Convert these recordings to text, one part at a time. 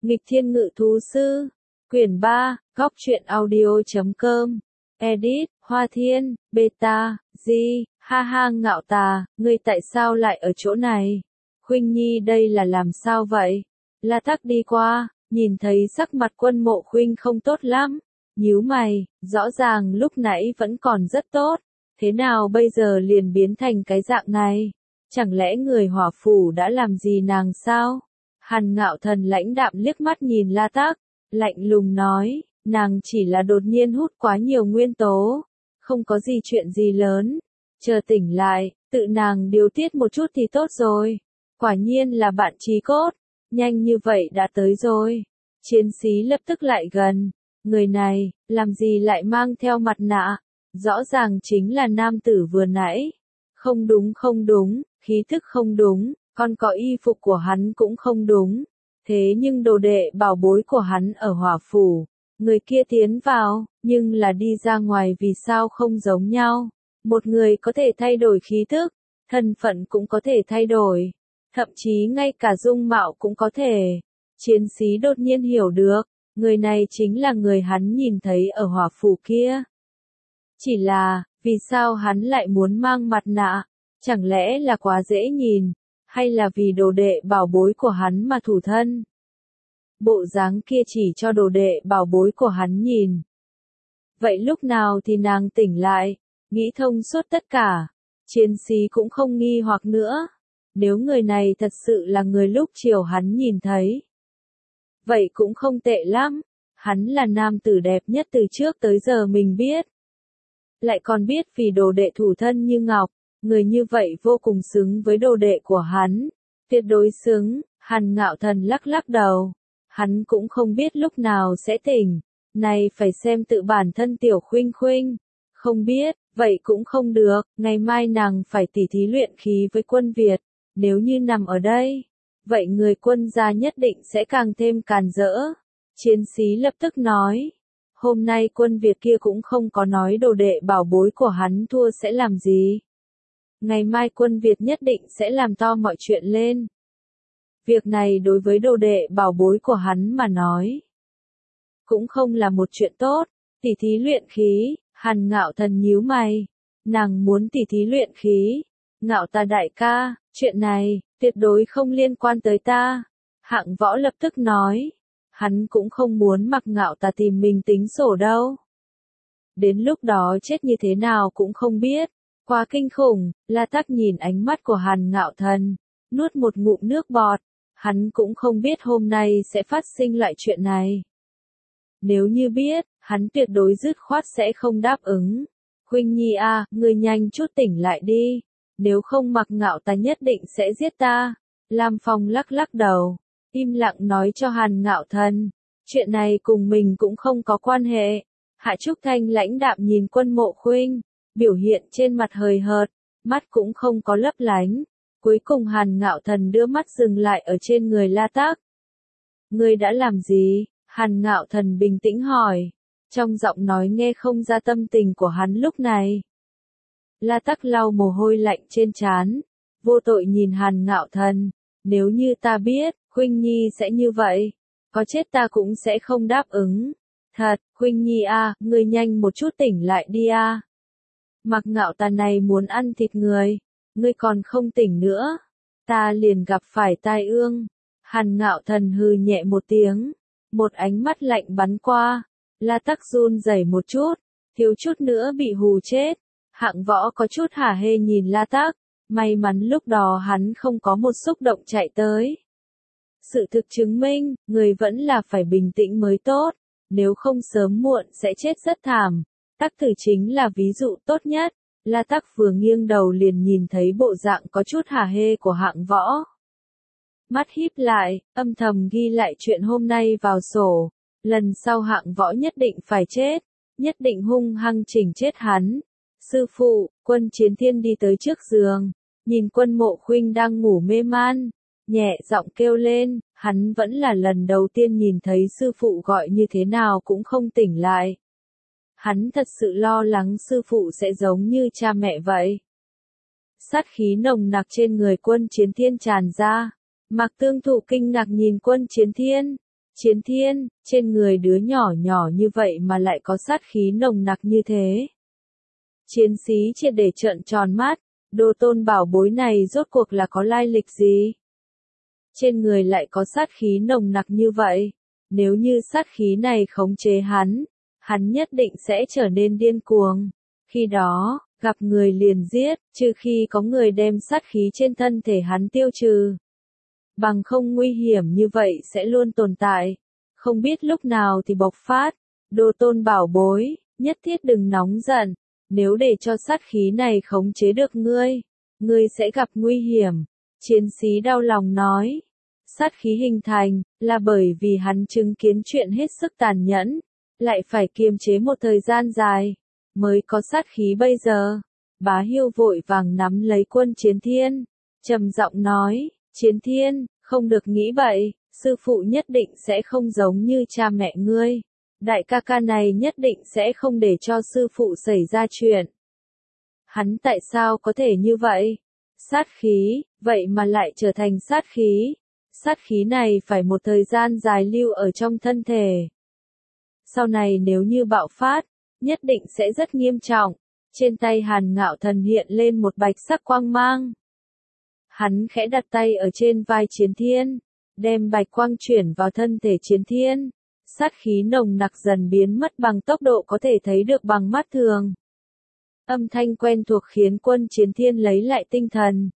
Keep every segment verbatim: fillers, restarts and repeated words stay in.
Nghịch Thiên Ngự Thú Sư, quyển ba, góc truyện audio.com, edit, Hoa Thiên, beta, G, ha ha Ngạo Tà, ngươi tại sao lại ở chỗ này? Khuynh Nhi đây là làm sao vậy? La Tắc đi qua, nhìn thấy sắc mặt Quân Mộ Khuynh không tốt lắm, nhíu mày, rõ ràng lúc nãy vẫn còn rất tốt, thế nào bây giờ liền biến thành cái dạng này? Chẳng lẽ người Hỏa Phủ đã làm gì nàng sao? Hàn Ngạo Thần lãnh đạm liếc mắt nhìn La Tắc, lạnh lùng nói, nàng chỉ là đột nhiên hút quá nhiều nguyên tố, không có gì chuyện gì lớn, chờ tỉnh lại, tự nàng điều tiết một chút thì tốt rồi. Quả nhiên là bạn chí cốt, nhanh như vậy đã tới rồi. Chiến sĩ lập tức lại gần, người này, làm gì lại mang theo mặt nạ, rõ ràng chính là nam tử vừa nãy. Không đúng không đúng, khí thức không đúng, còn có y phục của hắn cũng không đúng. Thế nhưng đồ đệ bảo bối của hắn ở Hỏa Phủ, người kia tiến vào, nhưng là đi ra ngoài vì sao không giống nhau. Một người có thể thay đổi khí thức, thân phận cũng có thể thay đổi, thậm chí ngay cả dung mạo cũng có thể. Chiến sĩ đột nhiên hiểu được, người này chính là người hắn nhìn thấy ở Hỏa Phủ kia. Chỉ là, vì sao hắn lại muốn mang mặt nạ? Chẳng lẽ là quá dễ nhìn, hay là vì đồ đệ bảo bối của hắn mà thủ thân? Bộ dáng kia chỉ cho đồ đệ bảo bối của hắn nhìn. Vậy lúc nào thì nàng tỉnh lại, nghĩ thông suốt tất cả, chiến sĩ cũng không nghi hoặc nữa. Nếu người này thật sự là người lúc chiều hắn nhìn thấy, vậy cũng không tệ lắm, hắn là nam tử đẹp nhất từ trước tới giờ mình biết. Lại còn biết vì đồ đệ thủ thân như ngọc, người như vậy vô cùng xứng với đồ đệ của hắn, tuyệt đối xứng. Hàn Ngạo Thần lắc lắc đầu, hắn cũng không biết lúc nào sẽ tỉnh, này phải xem tự bản thân tiểu Khuynh Khuynh. Không biết, vậy cũng không được, ngày mai nàng phải tỉ thí luyện khí với Quân Việt, nếu như nằm ở đây, vậy người Quân gia nhất định sẽ càng thêm càn rỡ. Chiến sĩ lập tức nói, hôm nay Quân Việt kia cũng không có nói đồ đệ bảo bối của hắn thua sẽ làm gì. Ngày mai Quân Việt nhất định sẽ làm to mọi chuyện lên. Việc này đối với đồ đệ bảo bối của hắn mà nói, cũng không là một chuyện tốt. Tỉ thí luyện khí, Hàn Ngạo Thần nhíu mày, nàng muốn tỉ thí luyện khí. Ngạo Tà đại ca, chuyện này, tuyệt đối không liên quan tới ta. Hạng Võ lập tức nói, hắn cũng không muốn mặc Ngạo Tà tìm mình tính sổ đâu. Đến lúc đó chết như thế nào cũng không biết, quá kinh khủng. La Tắc nhìn ánh mắt của Hàn Ngạo Thần, nuốt một ngụm nước bọt, hắn cũng không biết hôm nay sẽ phát sinh loại chuyện này. Nếu như biết, hắn tuyệt đối dứt khoát sẽ không đáp ứng. Khuynh Nhi a, ngươi nhanh chút tỉnh lại đi, nếu không mặc Ngạo Tà nhất định sẽ giết ta. Lam Phong lắc lắc đầu, im lặng nói cho Hàn Ngạo Thần, chuyện này cùng mình cũng không có quan hệ. Hạ Trúc Thanh lãnh đạm nhìn Quân Mộ Khuynh, biểu hiện trên mặt hời hợt, mắt cũng không có lấp lánh. Cuối cùng Hàn Ngạo Thần đưa mắt dừng lại ở trên người La Tắc. Ngươi đã làm gì? Hàn Ngạo Thần bình tĩnh hỏi, trong giọng nói nghe không ra tâm tình của hắn lúc này. La Tắc lau mồ hôi lạnh trên trán, vô tội nhìn Hàn Ngạo Thần, nếu như ta biết, Khuynh Nhi sẽ như vậy, có chết ta cũng sẽ không đáp ứng. Thật, Khuynh Nhi a, ngươi nhanh một chút tỉnh lại đi a. Mặc Ngạo Tà này muốn ăn thịt người, ngươi còn không tỉnh nữa, ta liền gặp phải tai ương. Hàn Ngạo Thần hừ nhẹ một tiếng, một ánh mắt lạnh bắn qua, La Tắc run rẩy một chút, thiếu chút nữa bị hù chết. Hạng Võ có chút hả hê nhìn La Tắc, may mắn lúc đó hắn không có một xúc động chạy tới. Sự thực chứng minh, người vẫn là phải bình tĩnh mới tốt, nếu không sớm muộn sẽ chết rất thảm. Tắc Tử chính là ví dụ tốt nhất. La Tắc vừa nghiêng đầu liền nhìn thấy bộ dạng có chút hả hê của Hạng Võ. Mắt híp lại, âm thầm ghi lại chuyện hôm nay vào sổ, lần sau Hạng Võ nhất định phải chết, nhất định hung hăng chỉnh chết hắn. Sư phụ, Quân Chiến Thiên đi tới trước giường, nhìn Quân Mộ Khuynh đang ngủ mê man, nhẹ giọng kêu lên, hắn vẫn là lần đầu tiên nhìn thấy sư phụ gọi như thế nào cũng không tỉnh lại. Hắn thật sự lo lắng sư phụ sẽ giống như cha mẹ vậy. Sát khí nồng nặc trên người Quân Chiến Thiên tràn ra, Mạc Tương Thụ kinh ngạc nhìn Quân Chiến Thiên, Chiến Thiên, trên người đứa nhỏ nhỏ như vậy mà lại có sát khí nồng nặc như thế. Chiến sĩ triệt để trợn tròn mắt, đồ tôn bảo bối này rốt cuộc là có lai lịch gì? Trên người lại có sát khí nồng nặc như vậy, nếu như sát khí này khống chế hắn, hắn nhất định sẽ trở nên điên cuồng. Khi đó, gặp người liền giết, trừ khi có người đem sát khí trên thân thể hắn tiêu trừ. Bằng không nguy hiểm như vậy sẽ luôn tồn tại, không biết lúc nào thì bộc phát. Đồ tôn bảo bối, nhất thiết đừng nóng giận, nếu để cho sát khí này khống chế được ngươi, ngươi sẽ gặp nguy hiểm. Chiến sĩ đau lòng nói, sát khí hình thành, là bởi vì hắn chứng kiến chuyện hết sức tàn nhẫn, lại phải kiềm chế một thời gian dài, mới có sát khí bây giờ. Bá Hiêu vội vàng nắm lấy quân Chiến Thiên, trầm giọng nói, Chiến Thiên, không được nghĩ bậy, sư phụ nhất định sẽ không giống như cha mẹ ngươi. Đại ca ca này nhất định sẽ không để cho sư phụ xảy ra chuyện. Hắn tại sao có thể như vậy? Sát khí, vậy mà lại trở thành sát khí. Sát khí này phải một thời gian dài lưu ở trong thân thể. Sau này nếu như bạo phát, nhất định sẽ rất nghiêm trọng. Trên tay Hàn Ngạo Thần hiện lên một bạch sắc quang mang. Hắn khẽ đặt tay ở trên vai Chiến Thiên, đem bạch quang chuyển vào thân thể Chiến Thiên. Sát khí nồng nặc dần biến mất bằng tốc độ có thể thấy được bằng mắt thường. Âm thanh quen thuộc khiến quân Chiến Thiên lấy lại tinh thần.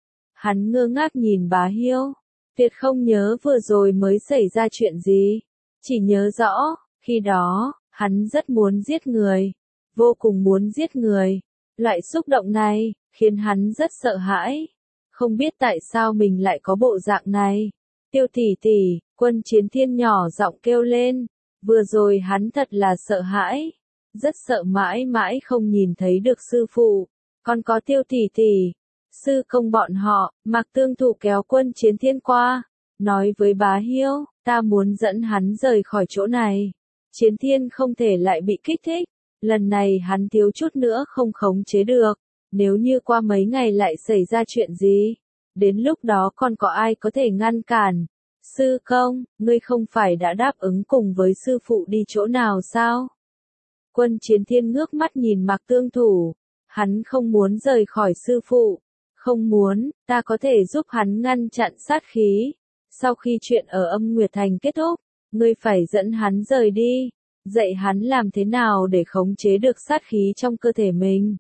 Hắn ngơ ngác nhìn Bá Hiêu, tuyệt không nhớ vừa rồi mới xảy ra chuyện gì, chỉ nhớ rõ, khi đó, hắn rất muốn giết người, vô cùng muốn giết người. Loại xúc động này, khiến hắn rất sợ hãi, không biết tại sao mình lại có bộ dạng này. Tiêu tỷ tỷ, quân Chiến Thiên nhỏ giọng kêu lên, vừa rồi hắn thật là sợ hãi, rất sợ mãi mãi không nhìn thấy được sư phụ, còn có Tiêu tỷ tỷ, sư công bọn họ. Mạc Tương Thụ kéo quân Chiến Thiên qua, nói với Bá Hiêu, ta muốn dẫn hắn rời khỏi chỗ này. Chiến Thiên không thể lại bị kích thích, lần này hắn thiếu chút nữa không khống chế được, nếu như qua mấy ngày lại xảy ra chuyện gì, đến lúc đó còn có ai có thể ngăn cản. Sư công, ngươi không phải đã đáp ứng cùng với sư phụ đi chỗ nào sao? Quân Chiến Thiên ngước mắt nhìn Mạc Tương Thủ, hắn không muốn rời khỏi sư phụ, không muốn, ta có thể giúp hắn ngăn chặn sát khí. Sau khi chuyện ở Âm Nguyệt Thành kết thúc, ngươi phải dẫn hắn rời đi, dạy hắn làm thế nào để khống chế được sát khí trong cơ thể mình.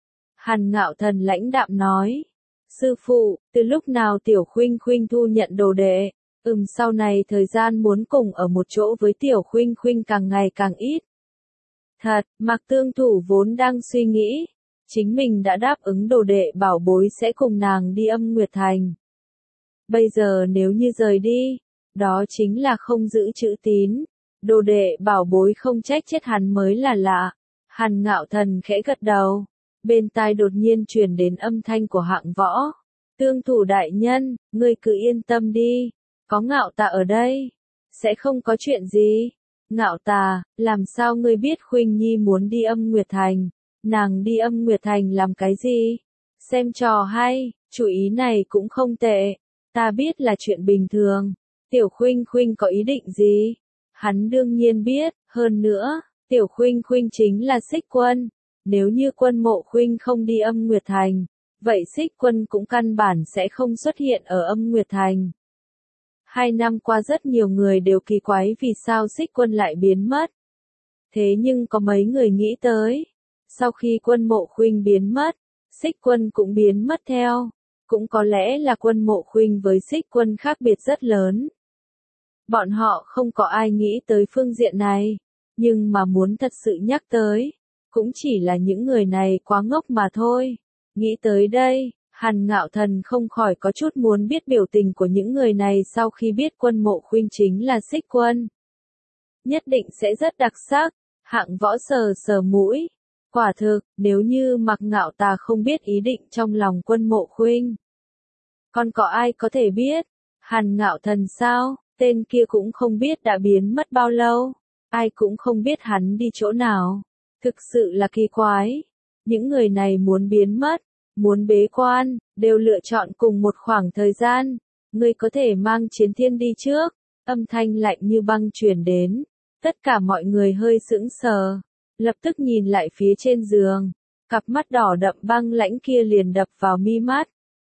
Hàn Ngạo Thần lãnh đạm nói, sư phụ, từ lúc nào Tiểu Khuynh Khuynh thu nhận đồ đệ? Ừm, sau này thời gian muốn cùng ở một chỗ với Tiểu Khuynh Khuynh càng ngày càng ít. Thật, Mạc Tương Thủ vốn đang suy nghĩ, chính mình đã đáp ứng đồ đệ bảo bối sẽ cùng nàng đi Âm Nguyệt Thành. Bây giờ nếu như rời đi, đó chính là không giữ chữ tín, đồ đệ bảo bối không trách chết hắn mới là lạ. Hàn Ngạo Thần khẽ gật đầu, bên tai đột nhiên truyền đến âm thanh của Hạng Võ. Tương Thủ đại nhân, ngươi cứ yên tâm đi, có Ngạo Tà ở đây, sẽ không có chuyện gì. Ngạo Tà, làm sao ngươi biết Khuynh Nhi muốn đi Âm Nguyệt Thành? Nàng đi Âm Nguyệt Thành làm cái gì? Xem trò hay, chủ ý này cũng không tệ. Ta biết là chuyện bình thường. Tiểu Khuynh Khuynh có ý định gì? Hắn đương nhiên biết, hơn nữa, Tiểu Khuynh Khuynh chính là Xích Quân. Nếu như Quân Mộ Khuynh không đi Âm Nguyệt Thành, vậy Xích Quân cũng căn bản sẽ không xuất hiện ở Âm Nguyệt Thành. Hai năm qua rất nhiều người đều kỳ quái vì sao Xích Quân lại biến mất. Thế nhưng có mấy người nghĩ tới, sau khi Quân Mộ Khuynh biến mất, Xích Quân cũng biến mất theo. Cũng có lẽ là Quân Mộ Khuynh với Xích Quân khác biệt rất lớn. Bọn họ không có ai nghĩ tới phương diện này, nhưng mà muốn thật sự nhắc tới, cũng chỉ là những người này quá ngốc mà thôi. Nghĩ tới đây, Hàn Ngạo Thần không khỏi có chút muốn biết biểu tình của những người này sau khi biết Quân Mộ Khuynh chính là Xích Quân. Nhất định sẽ rất đặc sắc. Hạng Võ sờ sờ mũi. Quả thực, nếu như Mạc Ngạo Tà không biết ý định trong lòng Quân Mộ Khuynh, còn có ai có thể biết? Hàn Ngạo Thần sao? Tên kia cũng không biết đã biến mất bao lâu. Ai cũng không biết hắn đi chỗ nào. Thực sự là kỳ quái. Những người này muốn biến mất, muốn bế quan, đều lựa chọn cùng một khoảng thời gian. Ngươi có thể mang Chiến Thiên đi trước. Âm thanh lạnh như băng truyền đến, tất cả mọi người hơi sững sờ, lập tức nhìn lại phía trên giường, cặp mắt đỏ đậm băng lãnh kia liền đập vào mi mắt.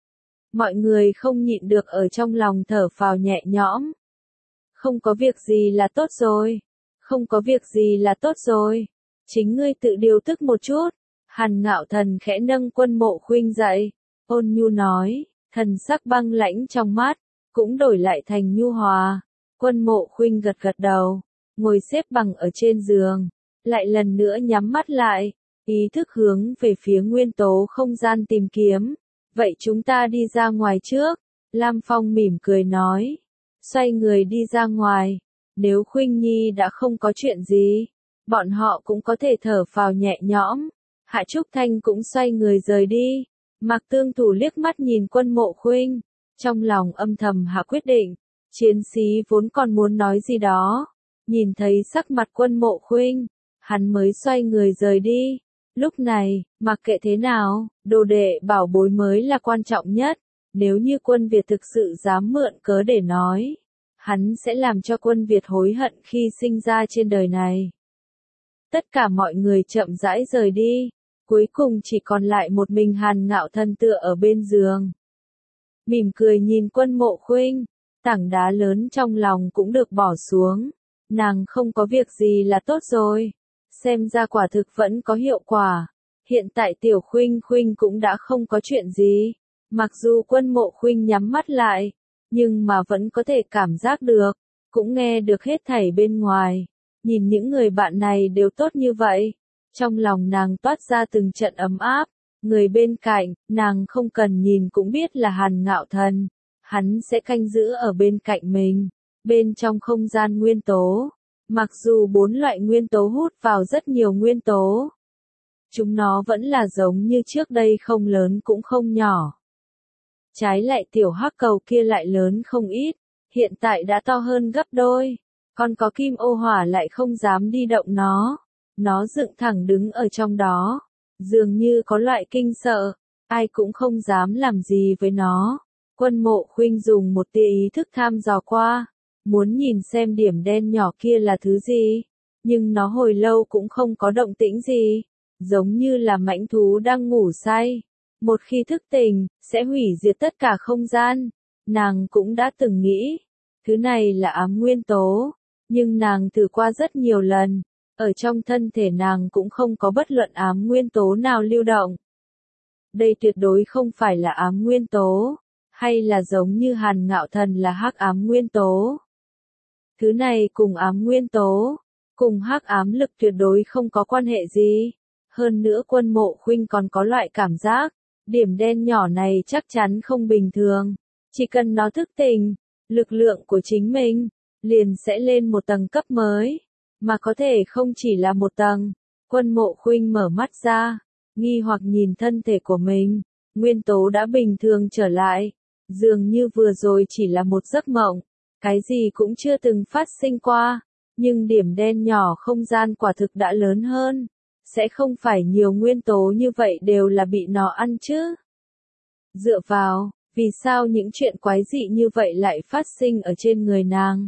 Mọi người không nhịn được ở trong lòng thở phào nhẹ nhõm. Không có việc gì là tốt rồi, không có việc gì là tốt rồi, chính ngươi tự điều tức một chút. Hàn Ngạo Thần khẽ nâng Quân Mộ Khuynh dậy, ôn nhu nói, thần sắc băng lãnh trong mắt, cũng đổi lại thành nhu hòa. Quân Mộ Khuynh gật gật đầu, ngồi xếp bằng ở trên giường, lại lần nữa nhắm mắt lại, ý thức hướng về phía nguyên tố không gian tìm kiếm. Vậy chúng ta đi ra ngoài trước, Lam Phong mỉm cười nói, xoay người đi ra ngoài, nếu Khuynh Nhi đã không có chuyện gì, bọn họ cũng có thể thở phào nhẹ nhõm. Hạ Trúc Thanh cũng xoay người rời đi, Mạc Tương Thủ liếc mắt nhìn Quân Mộ Khuynh, trong lòng âm thầm hạ quyết định, chiến sĩ vốn còn muốn nói gì đó, nhìn thấy sắc mặt Quân Mộ Khuynh, hắn mới xoay người rời đi. Lúc này, mặc kệ thế nào, đồ đệ bảo bối mới là quan trọng nhất, nếu như Quân Việt thực sự dám mượn cớ để nói, hắn sẽ làm cho Quân Việt hối hận khi sinh ra trên đời này. Tất cả mọi người chậm rãi rời đi, cuối cùng chỉ còn lại một mình Hàn Ngạo Thần tựa ở bên giường. Mỉm cười nhìn Quân Mộ Khuynh, tảng đá lớn trong lòng cũng được bỏ xuống, nàng không có việc gì là tốt rồi. Xem ra quả thực vẫn có hiệu quả. Hiện tại Tiểu Khuynh Khuynh cũng đã không có chuyện gì. Mặc dù Quân Mộ Khuynh nhắm mắt lại, nhưng mà vẫn có thể cảm giác được, cũng nghe được hết thảy bên ngoài. Nhìn những người bạn này đều tốt như vậy, trong lòng nàng toát ra từng trận ấm áp. Người bên cạnh, nàng không cần nhìn cũng biết là Hàn Ngạo Thần. Hắn sẽ canh giữ ở bên cạnh mình, bên trong không gian nguyên tố. Mặc dù bốn loại nguyên tố hút vào rất nhiều nguyên tố, chúng nó vẫn là giống như trước đây, không lớn cũng không nhỏ. Trái lại tiểu hắc cầu kia lại lớn không ít, hiện tại đã to hơn gấp đôi, còn có kim ô hỏa lại không dám đi động nó. Nó dựng thẳng đứng ở trong đó, dường như có loại kinh sợ, ai cũng không dám làm gì với nó. Quân Mộ Khuynh dùng một tia ý thức tham dò qua, muốn nhìn xem điểm đen nhỏ kia là thứ gì, nhưng nó hồi lâu cũng không có động tĩnh gì, giống như là mãnh thú đang ngủ say. Một khi thức tỉnh, sẽ hủy diệt tất cả không gian. Nàng cũng đã từng nghĩ, thứ này là ám nguyên tố, nhưng nàng thử qua rất nhiều lần, ở trong thân thể nàng cũng không có bất luận ám nguyên tố nào lưu động. Đây tuyệt đối không phải là ám nguyên tố, hay là giống như Hàn Ngạo Thần là hắc ám nguyên tố. Thứ này cùng ám nguyên tố, cùng hắc ám lực tuyệt đối không có quan hệ gì. Hơn nữa Quân Mộ Khuynh còn có loại cảm giác, điểm đen nhỏ này chắc chắn không bình thường. Chỉ cần nó thức tỉnh, lực lượng của chính mình, liền sẽ lên một tầng cấp mới. Mà có thể không chỉ là một tầng. Quân Mộ Khuynh mở mắt ra, nghi hoặc nhìn thân thể của mình, nguyên tố đã bình thường trở lại. Dường như vừa rồi chỉ là một giấc mộng, cái gì cũng chưa từng phát sinh qua, nhưng điểm đen nhỏ không gian quả thực đã lớn hơn, sẽ không phải nhiều nguyên tố như vậy đều là bị nó ăn chứ. Dựa vào, vì sao những chuyện quái dị như vậy lại phát sinh ở trên người nàng?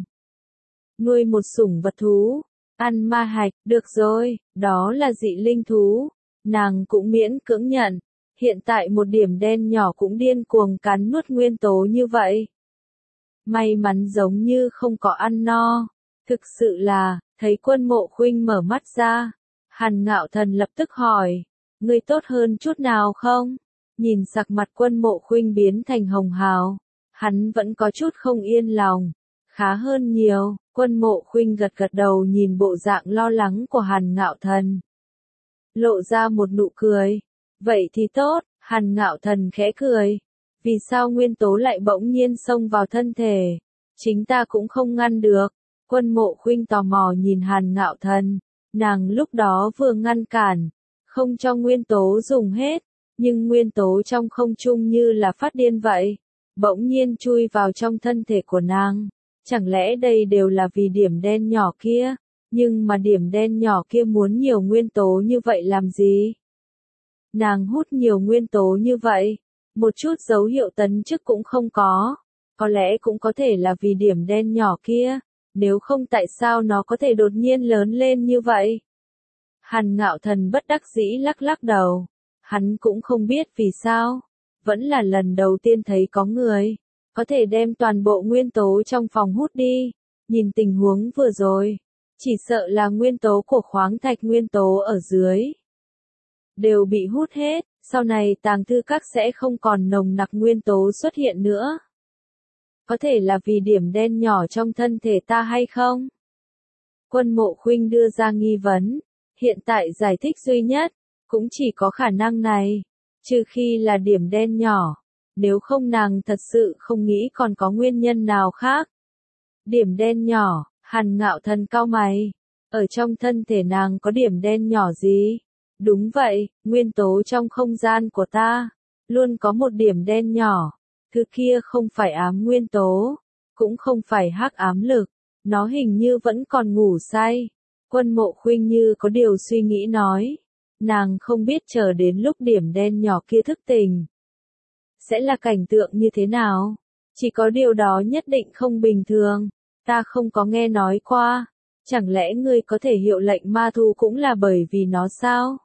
Nuôi một sủng vật thú, ăn ma hạch, được rồi, đó là dị linh thú, nàng cũng miễn cưỡng nhận. Hiện tại một điểm đen nhỏ cũng điên cuồng cắn nuốt nguyên tố như vậy. May mắn giống như không có ăn no. Thực sự là, thấy Quân Mộ Khuynh mở mắt ra, Hàn Ngạo Thần lập tức hỏi, ngươi tốt hơn chút nào không? Nhìn sắc mặt Quân Mộ Khuynh biến thành hồng hào, hắn vẫn có chút không yên lòng. Khá hơn nhiều. Quân Mộ Khuynh gật gật đầu nhìn bộ dạng lo lắng của Hàn Ngạo Thần, lộ ra một nụ cười. Vậy thì tốt. Hàn Ngạo Thần khẽ cười. Vì sao nguyên tố lại bỗng nhiên xông vào thân thể? Chính ta cũng không ngăn được. Quân Mộ Khuynh tò mò nhìn Hàn Ngạo Thần. Nàng lúc đó vừa ngăn cản, không cho nguyên tố dùng hết, nhưng nguyên tố trong không trung như là phát điên vậy, bỗng nhiên chui vào trong thân thể của nàng. Chẳng lẽ đây đều là vì điểm đen nhỏ kia? Nhưng mà điểm đen nhỏ kia muốn nhiều nguyên tố như vậy làm gì? Nàng hút nhiều nguyên tố như vậy, một chút dấu hiệu tấn chức cũng không có. Có lẽ cũng có thể là vì điểm đen nhỏ kia, nếu không tại sao nó có thể đột nhiên lớn lên như vậy? Hàn Ngạo Thần bất đắc dĩ lắc lắc đầu, hắn cũng không biết vì sao, vẫn là lần đầu tiên thấy có người, có thể đem toàn bộ nguyên tố trong phòng hút đi, nhìn tình huống vừa rồi, chỉ sợ là nguyên tố của khoáng thạch nguyên tố ở dưới. Đều bị hút hết, sau này tàng thư các sẽ không còn nồng nặc nguyên tố xuất hiện nữa. Có thể là vì điểm đen nhỏ trong thân thể ta hay không? Quân Mộ Khuynh đưa ra nghi vấn, hiện tại giải thích duy nhất, cũng chỉ có khả năng này, trừ khi là điểm đen nhỏ, nếu không nàng thật sự không nghĩ còn có nguyên nhân nào khác. Điểm đen nhỏ, Hàn Ngạo Thần cau mày, ở trong thân thể nàng có điểm đen nhỏ gì? Đúng vậy, nguyên tố trong không gian của ta, luôn có một điểm đen nhỏ, thứ kia không phải ám nguyên tố, cũng không phải hắc ám lực, nó hình như vẫn còn ngủ say. Quân Mộ Khuynh như có điều suy nghĩ nói, nàng không biết chờ đến lúc điểm đen nhỏ kia thức tỉnh, sẽ là cảnh tượng như thế nào, chỉ có điều đó nhất định không bình thường, ta không có nghe nói qua, chẳng lẽ ngươi có thể hiệu lệnh ma thú cũng là bởi vì nó sao?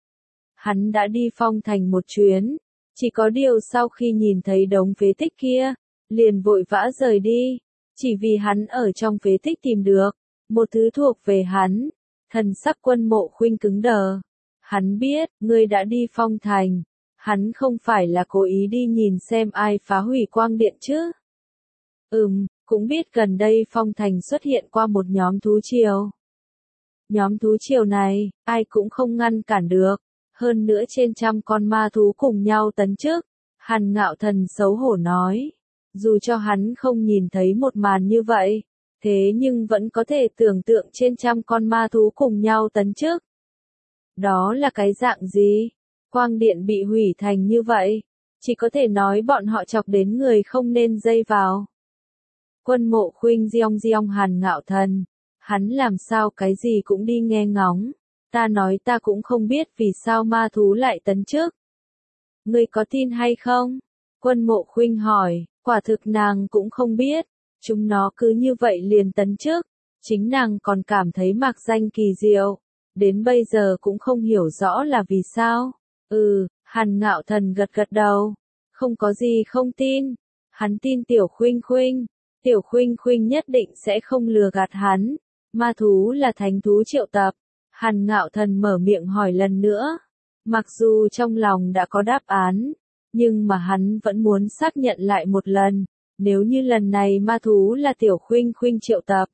Hắn đã đi Phong Thành một chuyến, chỉ có điều sau khi nhìn thấy đống phế tích kia, liền vội vã rời đi, chỉ vì hắn ở trong phế tích tìm được một thứ thuộc về hắn. Thần sắc Quân Mộ Khuynh cứng đờ. Hắn biết, ngươi đã đi Phong Thành, hắn không phải là cố ý đi nhìn xem ai phá hủy quang điện chứ? Ừm, cũng biết gần đây Phong Thành xuất hiện qua một nhóm thú triều. Nhóm thú triều này, ai cũng không ngăn cản được, hơn nữa trên trăm con ma thú cùng nhau tấn trước. Hàn Ngạo Thần xấu hổ nói, dù cho hắn không nhìn thấy một màn như vậy, thế nhưng vẫn có thể tưởng tượng trên trăm con ma thú cùng nhau tấn trước. Đó là cái dạng gì? Quang điện bị hủy thành như vậy, chỉ có thể nói bọn họ chọc đến người không nên dây vào. Quân Mộ Khuynh giong giong Hàn Ngạo Thần, hắn làm sao cái gì cũng đi nghe ngóng, ta nói ta cũng không biết vì sao ma thú lại tấn trước. Ngươi có tin hay không? Quân Mộ Khuynh hỏi, quả thực nàng cũng không biết, chúng nó cứ như vậy liền tấn trước, chính nàng còn cảm thấy mạc danh kỳ diệu, đến bây giờ cũng không hiểu rõ là vì sao. Ừ, Hàn Ngạo Thần gật gật đầu, không có gì không tin, hắn tin Tiểu Khuynh Khuynh, Tiểu Khuynh Khuynh nhất định sẽ không lừa gạt hắn, ma thú là thánh thú triệu tập. Hàn Ngạo Thần mở miệng hỏi lần nữa, mặc dù trong lòng đã có đáp án, nhưng mà hắn vẫn muốn xác nhận lại một lần, nếu như lần này ma thú là Tiểu Khuynh Khuynh triệu tập,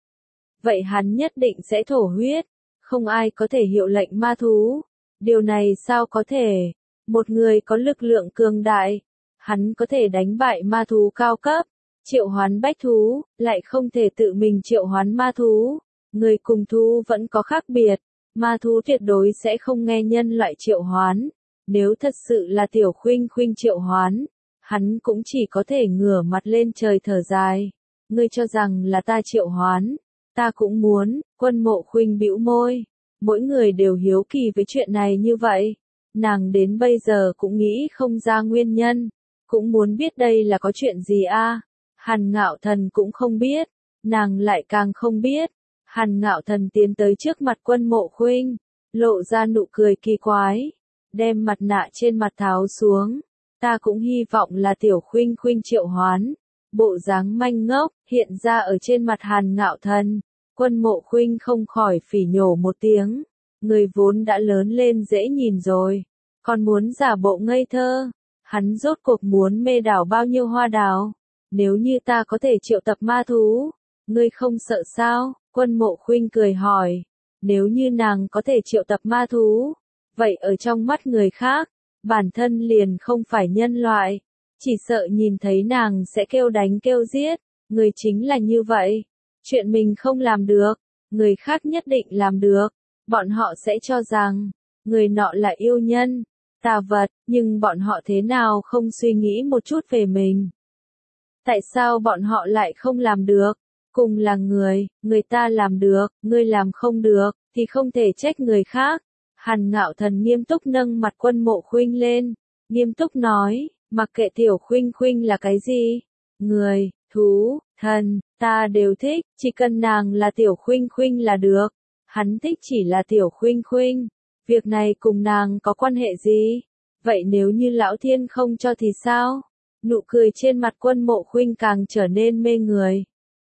vậy hắn nhất định sẽ thổ huyết, không ai có thể hiệu lệnh ma thú, điều này sao có thể, một người có lực lượng cường đại, hắn có thể đánh bại ma thú cao cấp, triệu hoán bách thú, lại không thể tự mình triệu hoán ma thú, người cùng thú vẫn có khác biệt, ma thú tuyệt đối sẽ không nghe nhân loại triệu hoán, nếu thật sự là Tiểu Khuynh Khuynh triệu hoán, hắn cũng chỉ có thể ngửa mặt lên trời thở dài, ngươi cho rằng là ta triệu hoán, ta cũng muốn. Quân Mộ Khuynh bĩu môi, mỗi người đều hiếu kỳ với chuyện này như vậy, nàng đến bây giờ cũng nghĩ không ra nguyên nhân, cũng muốn biết đây là có chuyện gì a. Hàn Ngạo Thần cũng không biết, nàng lại càng không biết. Hàn Ngạo Thần tiến tới trước mặt Quân Mộ Khuynh, lộ ra nụ cười kỳ quái, đem mặt nạ trên mặt tháo xuống. Ta cũng hy vọng là Tiểu Khuynh Khuynh triệu hoán. Bộ dáng manh ngốc hiện ra ở trên mặt Hàn Ngạo Thần. Quân Mộ Khuynh không khỏi phỉ nhổ một tiếng, người vốn đã lớn lên dễ nhìn rồi, còn muốn giả bộ ngây thơ, hắn rốt cuộc muốn mê đảo bao nhiêu hoa đào, nếu như ta có thể triệu tập ma thú, ngươi không sợ sao? Quân Mộ Khuynh cười hỏi, nếu như nàng có thể triệu tập ma thú, vậy ở trong mắt người khác, bản thân liền không phải nhân loại, chỉ sợ nhìn thấy nàng sẽ kêu đánh kêu giết, người chính là như vậy. Chuyện mình không làm được, người khác nhất định làm được, bọn họ sẽ cho rằng, người nọ là yêu nhân, tà vật, nhưng bọn họ thế nào không suy nghĩ một chút về mình. Tại sao bọn họ lại không làm được? Cùng là người, người ta làm được, ngươi làm không được, thì không thể trách người khác. Hàn Ngạo Thần nghiêm túc nâng mặt Quân Mộ Khuynh lên, nghiêm túc nói, mặc kệ Tiểu Khuynh Khuynh là cái gì, Người, thú, thần, ta đều thích, chỉ cần nàng là Tiểu Khuynh Khuynh là được. Hắn thích chỉ là Tiểu Khuynh Khuynh. Việc này cùng nàng có quan hệ gì? Vậy nếu như lão thiên không cho thì sao? Nụ cười trên mặt Quân Mộ Khuynh càng trở nên mê người.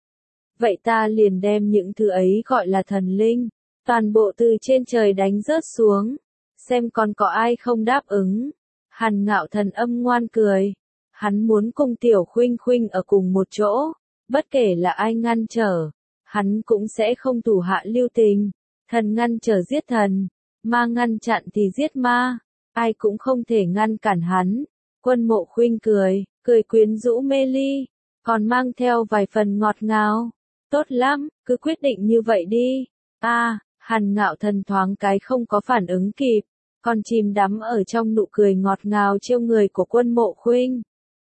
Vậy ta liền đem những thứ ấy gọi là thần linh, toàn bộ từ trên trời đánh rớt xuống, xem còn có ai không đáp ứng. Hàn Ngạo Thần âm ngoan cười, hắn muốn cùng Tiểu Khuynh Khuynh ở cùng một chỗ, bất kể là ai ngăn trở, hắn cũng sẽ không thủ hạ lưu tình. Thần ngăn trở giết thần, ma ngăn chặn thì giết ma, ai cũng không thể ngăn cản hắn. Quân Mộ Khuynh cười, cười quyến rũ mê ly, còn mang theo vài phần ngọt ngào. Tốt lắm, cứ quyết định như vậy đi. A, à, Hàn Ngạo Thần thoáng cái không có phản ứng kịp, còn chìm đắm ở trong nụ cười ngọt ngào trêu người của Quân Mộ Khuynh.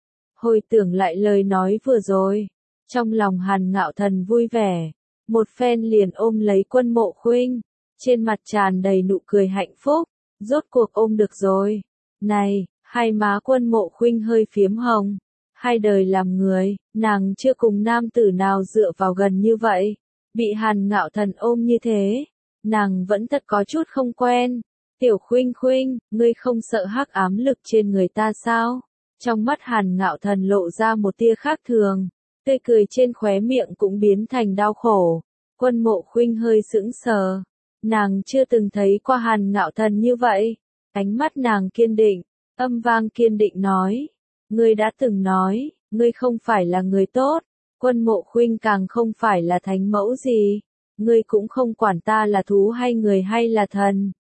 Hồi tưởng lại lời nói vừa rồi, trong lòng Hàn Ngạo Thần vui vẻ, một phen liền ôm lấy Quân Mộ Khuynh, trên mặt tràn đầy nụ cười hạnh phúc, rốt cuộc ôm được rồi. Này, hai má Quân Mộ Khuynh hơi phiếm hồng. Hai đời làm người, nàng chưa cùng nam tử nào dựa vào gần như vậy. Bị Hàn Ngạo Thần ôm như thế, nàng vẫn thật có chút không quen. Tiểu Khuynh Khuynh, ngươi không sợ hắc ám lực trên người ta sao? Trong mắt Hàn Ngạo Thần lộ ra một tia khác thường, tươi cười trên khóe miệng cũng biến thành đau khổ. Quân Mộ Khuynh hơi sững sờ, nàng chưa từng thấy qua Hàn Ngạo Thần như vậy. Ánh mắt nàng kiên định, âm vang kiên định nói. Ngươi đã từng nói, ngươi không phải là người tốt, Quân Mộ Khuynh càng không phải là thánh mẫu gì, ngươi cũng không quản ta là thú hay người hay là thần.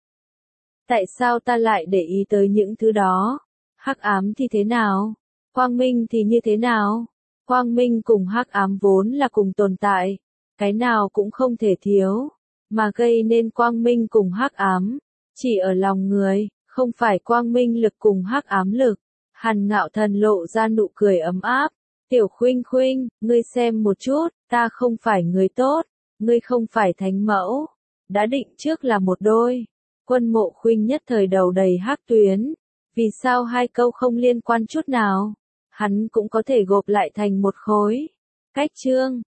Tại sao ta lại để ý tới những thứ đó? Hắc ám thì thế nào? Quang minh thì như thế nào? Quang minh cùng hắc ám vốn là cùng tồn tại, cái nào cũng không thể thiếu, mà gây nên quang minh cùng hắc ám, chỉ ở lòng người, không phải quang minh lực cùng hắc ám lực. Hàn Ngạo Thần lộ ra nụ cười ấm áp. Tiểu Khuynh Khuynh, ngươi xem một chút, ta không phải người tốt, ngươi không phải thánh mẫu, đã định trước là một đôi. Quân Mộ Khuynh nhất thời đầu đầy hắc tuyến, vì sao hai câu không liên quan chút nào, hắn cũng có thể gộp lại thành một khối. Cách chương